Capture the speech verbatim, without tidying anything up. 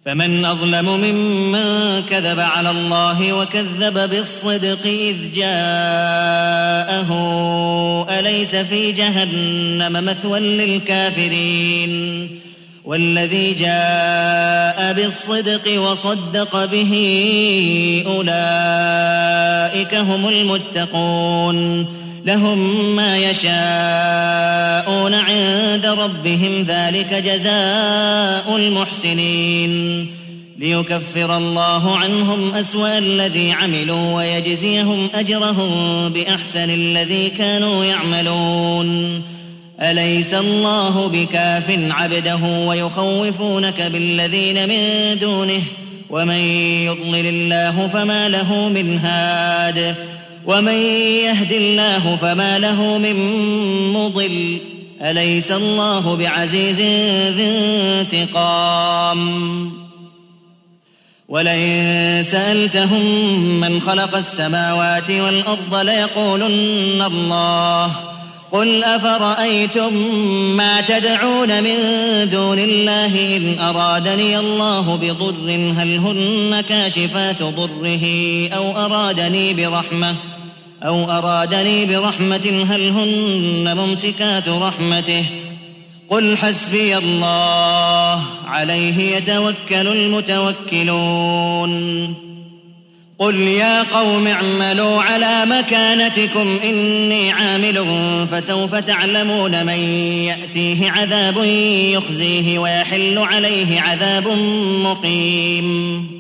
فمن أظلم ممن كذب على الله وكذب بالصدق إذ جاءه أليس في جهنم مثوى للكافرين والذي جاء بالصدق وصدق به أولئك هم المتقون لهم ما يشاءون عند ربهم ذلك جزاء المحسنين ليكفر الله عنهم أسوأ الذي عملوا ويجزيهم أجرهم بأحسن الذي كانوا يعملون أليس الله بكاف عبده ويخوفونك بالذين من دونه ومن يضلل الله فما له من هاد ومن يهد الله فما له من مضل أليس الله بعزيز ذي انتقام ولئن سألتهم من خلق السماوات والأرض ليقولن الله قل أفرأيتم ما تدعون من دون الله إن أرادني الله بضر هل هن كاشفات ضره أو أرادني برحمة أو أرادني برحمة هل هن ممسكات رحمته قل حسبي الله عليه يتوكل المتوكلون قل يا قوم اعملوا على مكانتكم إني عامل فسوف تعلمون من يأتيه عذاب يخزيه ويحل عليه عذاب مقيم